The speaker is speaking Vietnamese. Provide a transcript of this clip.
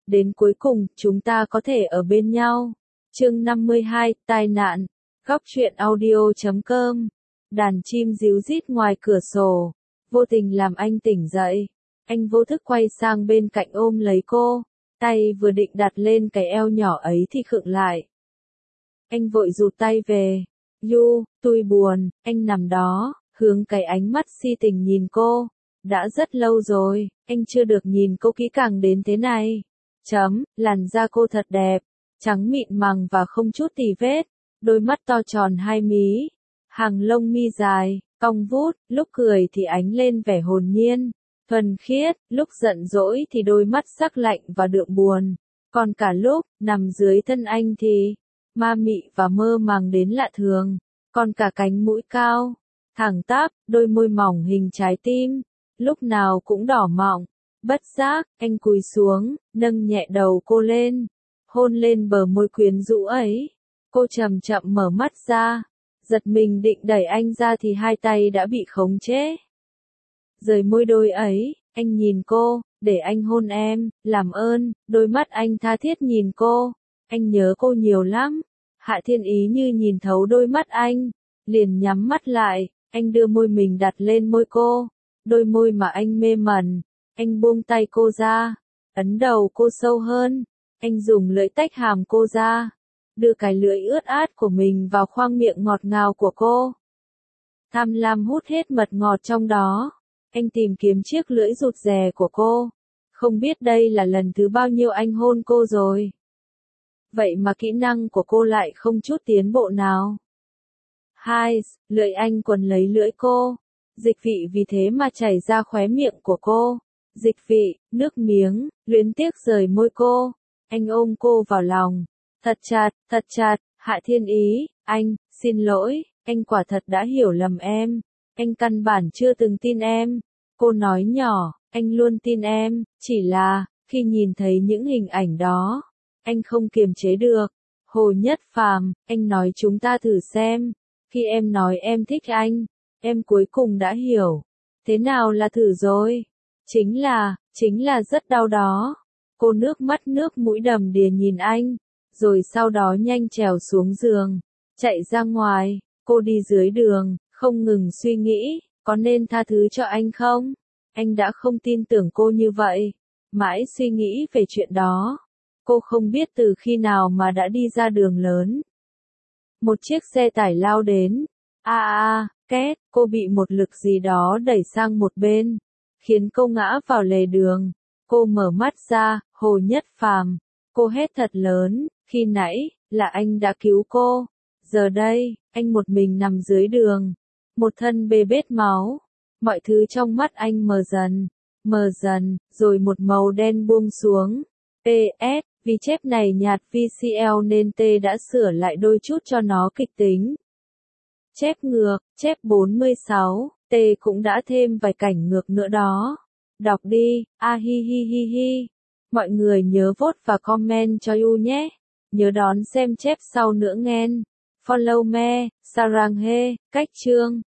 đến cuối cùng, chúng ta có thể ở bên nhau. Chương 52, tai nạn. Góc truyện audio.com. Đàn chim ríu rít ngoài cửa sổ, vô tình làm anh tỉnh dậy. Anh vô thức quay sang bên cạnh ôm lấy cô, tay vừa định đặt lên cái eo nhỏ ấy thì khựng lại. Anh vội rụt tay về. Tôi buồn, anh nằm đó, hướng cái ánh mắt si tình nhìn cô. Đã rất lâu rồi, anh chưa được nhìn cô kỹ càng đến thế này. Làn da cô thật đẹp, trắng mịn màng và không chút tì vết, đôi mắt to tròn hai mí, hàng lông mi dài, cong vút, lúc cười thì ánh lên vẻ hồn nhiên, thuần khiết, lúc giận dỗi thì đôi mắt sắc lạnh và đượm buồn, còn cả lúc nằm dưới thân anh thì ma mị và mơ màng đến lạ thường, còn cả cánh mũi cao, thẳng tắp, đôi môi mỏng hình trái tim, lúc nào cũng đỏ mọng. Bất giác, anh cúi xuống, nâng nhẹ đầu cô lên, hôn lên bờ môi quyến rũ ấy. Cô chậm chậm mở mắt ra, giật mình định đẩy anh ra thì hai tay đã bị khống chế. Rời môi đôi ấy, anh nhìn cô, để anh hôn em, làm ơn, đôi mắt anh tha thiết nhìn cô. Anh nhớ cô nhiều lắm. Hạ Thiên Ý như nhìn thấu đôi mắt anh, liền nhắm mắt lại, anh đưa môi mình đặt lên môi cô, đôi môi mà anh mê mẩn. Anh buông tay cô ra, ấn đầu cô sâu hơn, anh dùng lưỡi tách hàm cô ra, đưa cái lưỡi ướt át của mình vào khoang miệng ngọt ngào của cô. Tham lam hút hết mật ngọt trong đó, anh tìm kiếm chiếc lưỡi rụt rè của cô, không biết đây là lần thứ bao nhiêu anh hôn cô rồi. Vậy mà kỹ năng của cô lại không chút tiến bộ nào. Lưỡi anh quấn lấy lưỡi cô, dịch vị vì thế mà chảy ra khóe miệng của cô. Dịch vị, nước miếng, luyến tiếc rời môi cô. Anh ôm cô vào lòng. Thật chặt, Hạ Thiên Ý, anh, xin lỗi, anh quả thật đã hiểu lầm em. Anh căn bản chưa từng tin em. Cô nói nhỏ, anh luôn tin em, chỉ là, khi nhìn thấy những hình ảnh đó, anh không kiềm chế được. Hồ Nhất Phàm, anh nói chúng ta thử xem. Khi em nói em thích anh, em cuối cùng đã hiểu. Thế nào là thử rồi? Chính là rất đau đó. Cô nước mắt nước mũi đầm đìa nhìn anh, rồi sau đó nhanh trèo xuống giường, chạy ra ngoài. Cô đi dưới đường, không ngừng suy nghĩ, có nên tha thứ cho anh không? Anh đã không tin tưởng cô như vậy. Mãi suy nghĩ về chuyện đó, cô không biết từ khi nào mà đã đi ra đường lớn. Một chiếc xe tải lao đến. Két, cô bị một lực gì đó đẩy sang một bên, khiến cô ngã vào lề đường. Cô mở mắt ra, Hồ Nhất Phàm. Cô hét thật lớn, khi nãy, là anh đã cứu cô. Giờ đây, anh một mình nằm dưới đường, một thân bê bết máu. Mọi thứ trong mắt anh mờ dần, rồi một màu đen buông xuống. PS, vì chép này nhạt VCL nên T đã sửa lại đôi chút cho nó kịch tính. Chép ngược, chép 46, T cũng đã thêm vài cảnh ngược nữa đó. Đọc đi, hi hi hi hi. Mọi người nhớ vote và comment cho Yu nhé. Nhớ đón xem chép sau nữa nghen. Follow me, Sarang he, cách chương.